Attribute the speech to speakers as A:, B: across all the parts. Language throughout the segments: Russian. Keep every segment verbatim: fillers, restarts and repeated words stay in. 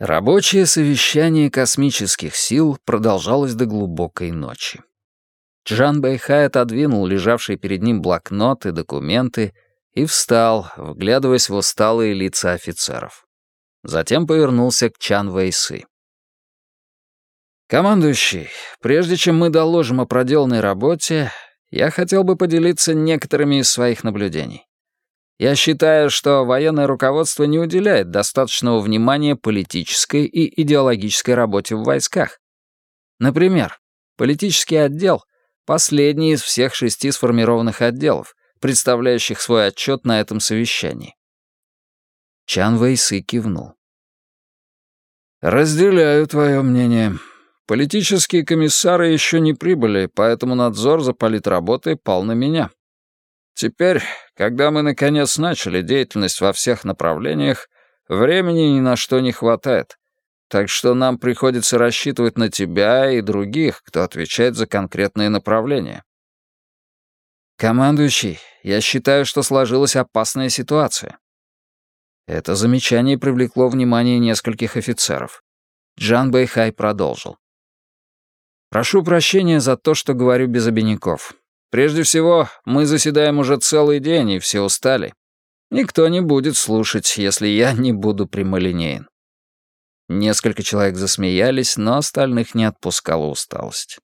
A: Рабочее совещание космических сил продолжалось до глубокой ночи. Чжан Бэйхай отодвинул лежавшие перед ним блокноты, документы и встал, вглядываясь в усталые лица офицеров. Затем повернулся к Чан Вэйсы. «Командующий, прежде чем мы доложим о проделанной работе, я хотел бы поделиться некоторыми из своих наблюдений. Я считаю, что военное руководство не уделяет достаточного внимания политической и идеологической работе в войсках. Например, политический отдел — последний из всех шести сформированных отделов, представляющих свой отчет на этом совещании». Чан Вэйсы кивнул. «Разделяю твое мнение. Политические комиссары еще не прибыли, поэтому надзор за политработой пал на меня. Теперь, когда мы наконец начали деятельность во всех направлениях, времени ни на что не хватает, так что нам приходится рассчитывать на тебя и других, кто отвечает за конкретные направления». «Командующий, я считаю, что сложилась опасная ситуация». Это замечание привлекло внимание нескольких офицеров. Чжан Бэйхай продолжил. «Прошу прощения за то, что говорю без обиняков. Прежде всего, мы заседаем уже целый день, и все устали. Никто не будет слушать, если я не буду прямолинеен». Несколько человек засмеялись, но остальных не отпускала усталость.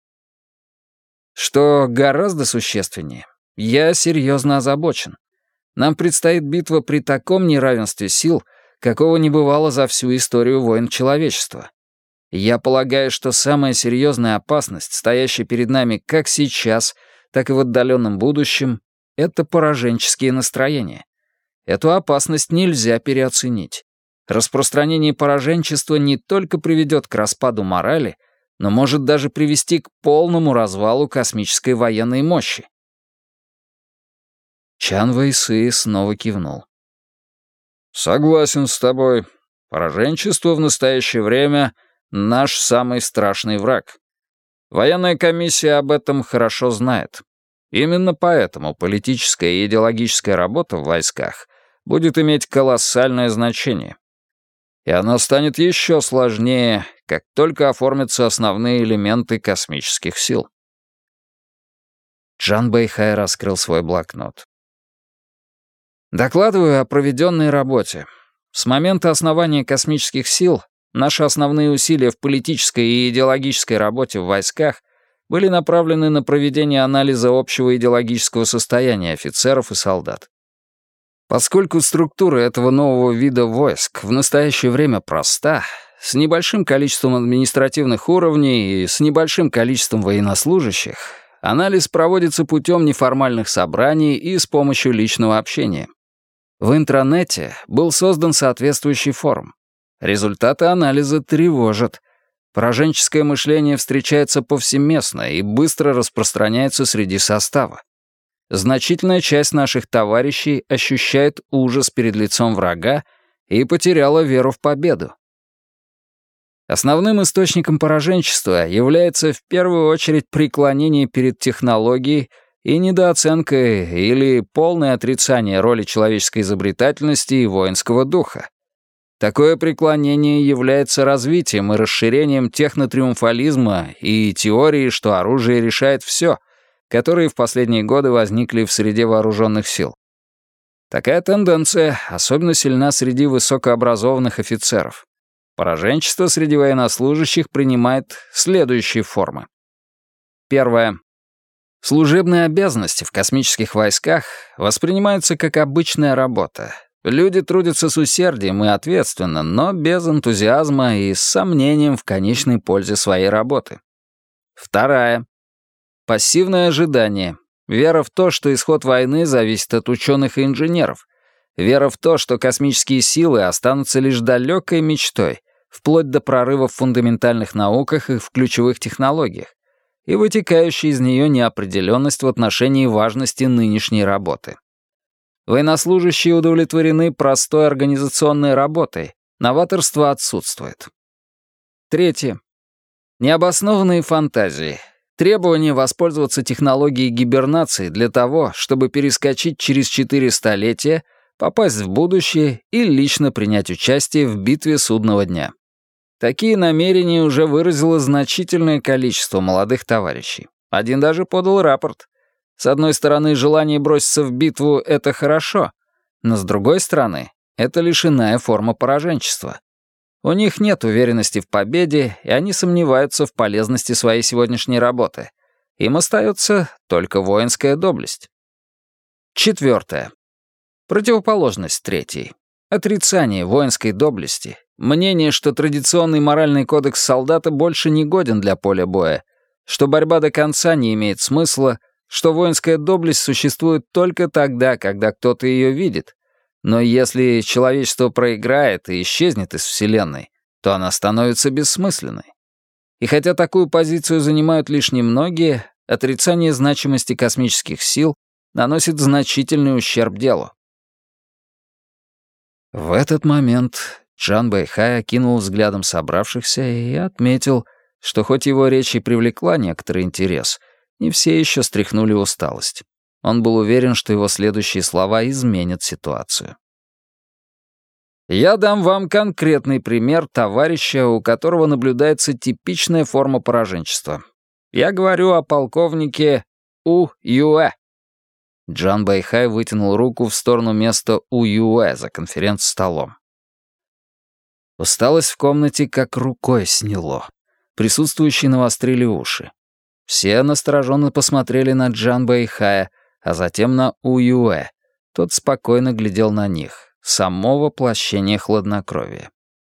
A: Что гораздо существеннее, я серьезно озабочен. Нам предстоит битва при таком неравенстве сил, какого не бывало за всю историю войн человечества. Я полагаю, что самая серьезная опасность, стоящая перед нами как сейчас, так и в отдаленном будущем, это пораженческие настроения. Эту опасность нельзя переоценить. Распространение пораженчества не только приведет к распаду морали, но может даже привести к полному развалу космической военной мощи. Чан Вэйсы снова кивнул. «Согласен с тобой. Пораженчество в настоящее время — наш самый страшный враг. Военная комиссия об этом хорошо знает. Именно поэтому политическая и идеологическая работа в войсках будет иметь колоссальное значение. И она станет еще сложнее, как только оформятся основные элементы космических сил». Чжан Бэйхай раскрыл свой блокнот. «Докладываю о проведенной работе. С момента основания космических сил наши основные усилия в политической и идеологической работе в войсках были направлены на проведение анализа общего идеологического состояния офицеров и солдат. Поскольку структура этого нового вида войск в настоящее время проста, с небольшим количеством административных уровней и с небольшим количеством военнослужащих, анализ проводится путем неформальных собраний и с помощью личного общения. В интранете был создан соответствующий форум. Результаты анализа тревожат. Пораженческое мышление встречается повсеместно и быстро распространяется среди состава. Значительная часть наших товарищей ощущает ужас перед лицом врага и потеряла веру в победу. Основным источником пораженчества является в первую очередь преклонение перед технологией и недооценка или полное отрицание роли человеческой изобретательности и воинского духа. Такое преклонение является развитием и расширением технотриумфализма и теории, что оружие решает все, которые в последние годы возникли в среде вооруженных сил. Такая тенденция особенно сильна среди высокообразованных офицеров. Пораженчество среди военнослужащих принимает следующие формы. Первое. Служебные обязанности в космических войсках воспринимаются как обычная работа. Люди трудятся с усердием и ответственно, но без энтузиазма и с сомнением в конечной пользе своей работы. Вторая. Пассивное ожидание. Вера в то, что исход войны зависит от ученых и инженеров. Вера в то, что космические силы останутся лишь далекой мечтой, вплоть до прорыва в фундаментальных науках и в ключевых технологиях, и вытекающая из нее неопределенность в отношении важности нынешней работы. Военнослужащие удовлетворены простой организационной работой, новаторство отсутствует. Третье. Необоснованные фантазии. Требование воспользоваться технологией гибернации для того, чтобы перескочить через четыре столетия, попасть в будущее и лично принять участие в битве судного дня. Такие намерения уже выразило значительное количество молодых товарищей. Один даже подал рапорт. С одной стороны, желание броситься в битву — это хорошо, но с другой стороны, это лишь иная форма пораженчества. У них нет уверенности в победе, и они сомневаются в полезности своей сегодняшней работы. Им остается только воинская доблесть. Четвертое. Противоположность третьей. Отрицание воинской доблести, мнение, что традиционный моральный кодекс солдата больше не годен для поля боя, что борьба до конца не имеет смысла, что воинская доблесть существует только тогда, когда кто-то ее видит, но если человечество проиграет и исчезнет из Вселенной, то она становится бессмысленной. И хотя такую позицию занимают лишь немногие, отрицание значимости космических сил наносит значительный ущерб делу. В этот момент Чжан Бэйхай окинул взглядом собравшихся и отметил, что хоть его речь и привлекла некоторый интерес, не все еще стряхнули усталость. Он был уверен, что его следующие слова изменят ситуацию. «Я дам вам конкретный пример товарища, у которого наблюдается типичная форма пораженчества. Я говорю о полковнике У Юэ». Чжан Бэйхай вытянул руку в сторону места У Юэ за конференц-столом. Усталость в комнате как рукой сняло. Присутствующие навострили уши. Все настороженно посмотрели на Чжан Бэйхая, а затем на У Юэ. Тот спокойно глядел на них. Само воплощение хладнокровия.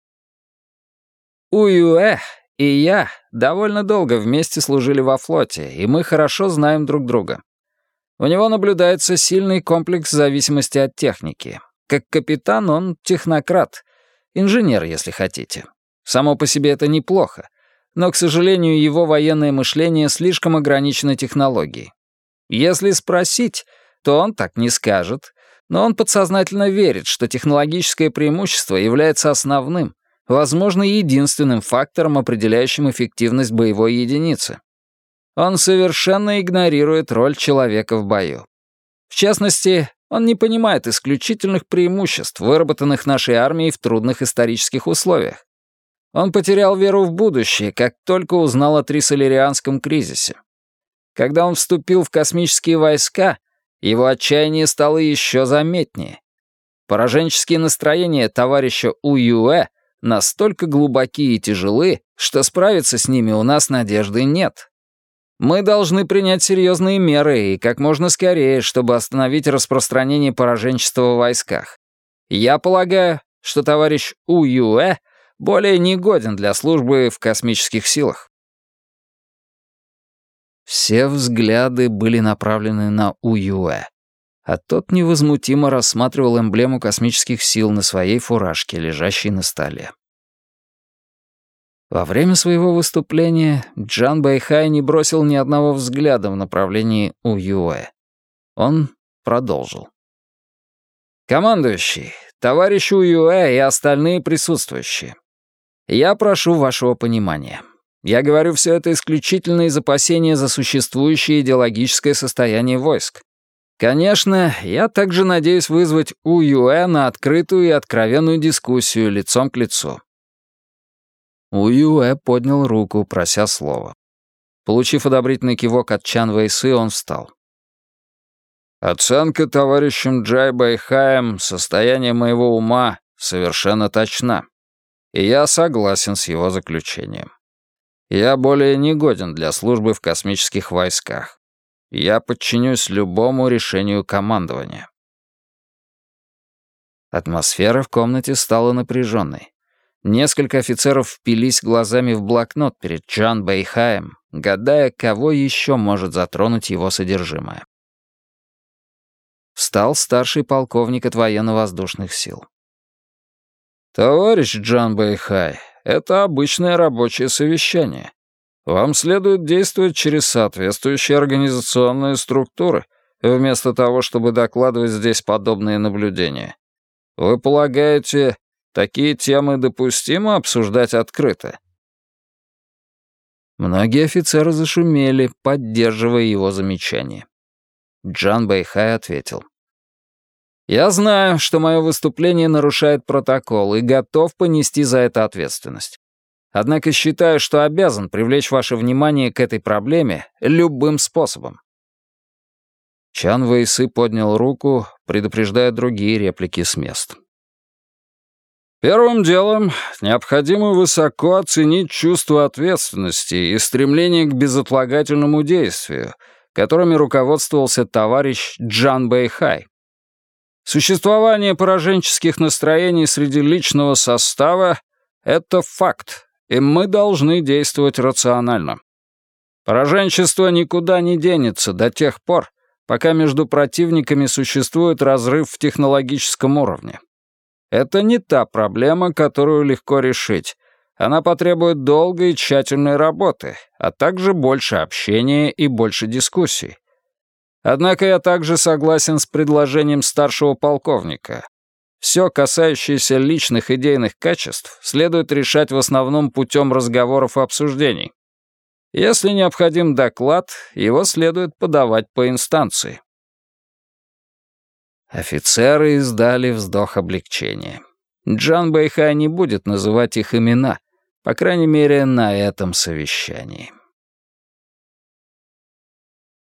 A: У Юэ и я довольно долго вместе служили во флоте, и мы хорошо знаем друг друга. У него наблюдается сильный комплекс зависимости от техники. Как капитан он технократ, инженер, если хотите. Само по себе это неплохо, но, к сожалению, его военное мышление слишком ограничено технологией. Если спросить, то он так не скажет, но он подсознательно верит, что технологическое преимущество является основным, возможно, единственным фактором, определяющим эффективность боевой единицы. Он совершенно игнорирует роль человека в бою. В частности, он не понимает исключительных преимуществ, выработанных нашей армией в трудных исторических условиях. Он потерял веру в будущее, как только узнал о Трисолерианском кризисе. Когда он вступил в космические войска, его отчаяние стало еще заметнее. Пораженческие настроения товарища У Юэ настолько глубоки и тяжелы, что справиться с ними у нас надежды нет. Мы должны принять серьезные меры и как можно скорее, чтобы остановить распространение пораженчества в войсках. Я полагаю, что товарищ У Юэ более не годен для службы в космических силах. Все взгляды были направлены на У Юэ, а тот невозмутимо рассматривал эмблему космических сил на своей фуражке, лежащей на столе. Во время своего выступления Чжан Бэйхай не бросил ни одного взгляда в направлении У Юэ. Он продолжил. «Командующий, товарищ У Юэ и остальные присутствующие, я прошу вашего понимания. Я говорю все это исключительно из опасения за существующее идеологическое состояние войск. Конечно, я также надеюсь вызвать У Юэ на открытую и откровенную дискуссию лицом к лицу». У Юэ поднял руку, прося слова. Получив одобрительный кивок от Чан Вэйсы, он встал. «Оценка товарищем Чжай Бэйхаем состояния моего ума совершенно точна, и я согласен с его заключением. Я более не годен для службы в космических войсках. Я подчинюсь любому решению командования». Атмосфера в комнате стала напряженной. Несколько офицеров впились глазами в блокнот перед Чжан Бэйхаем, гадая, кого еще может затронуть его содержимое. Встал старший полковник от военно-воздушных сил. «Товарищ Чжан Бэйхай, это обычное рабочее совещание. Вам следует действовать через соответствующие организационные структуры, вместо того, чтобы докладывать здесь подобные наблюдения. Вы полагаете, такие темы допустимо обсуждать открыто?» Многие офицеры зашумели, поддерживая его замечание. Чжан Бэйхай ответил. Я знаю, что мое выступление нарушает протокол и готов понести за это ответственность. Однако считаю, что обязан привлечь ваше внимание к этой проблеме любым способом». Чан Вэйсы поднял руку, предупреждая другие реплики с мест. «Первым делом необходимо высоко оценить чувство ответственности и стремление к безотлагательному действию, которыми руководствовался товарищ Джан Бэйхай. Существование пораженческих настроений среди личного состава — это факт, и мы должны действовать рационально. Пораженчество никуда не денется до тех пор, пока между противниками существует разрыв в технологическом уровне. Это не та проблема, которую легко решить. Она потребует долгой и тщательной работы, а также больше общения и больше дискуссий. Однако я также согласен с предложением старшего полковника. Все, касающееся личных идейных качеств, следует решать в основном путем разговоров и обсуждений. Если необходим доклад, его следует подавать по инстанции». Офицеры издали вздох облегчения. Джан Бэйхай не будет называть их имена, по крайней мере, на этом совещании.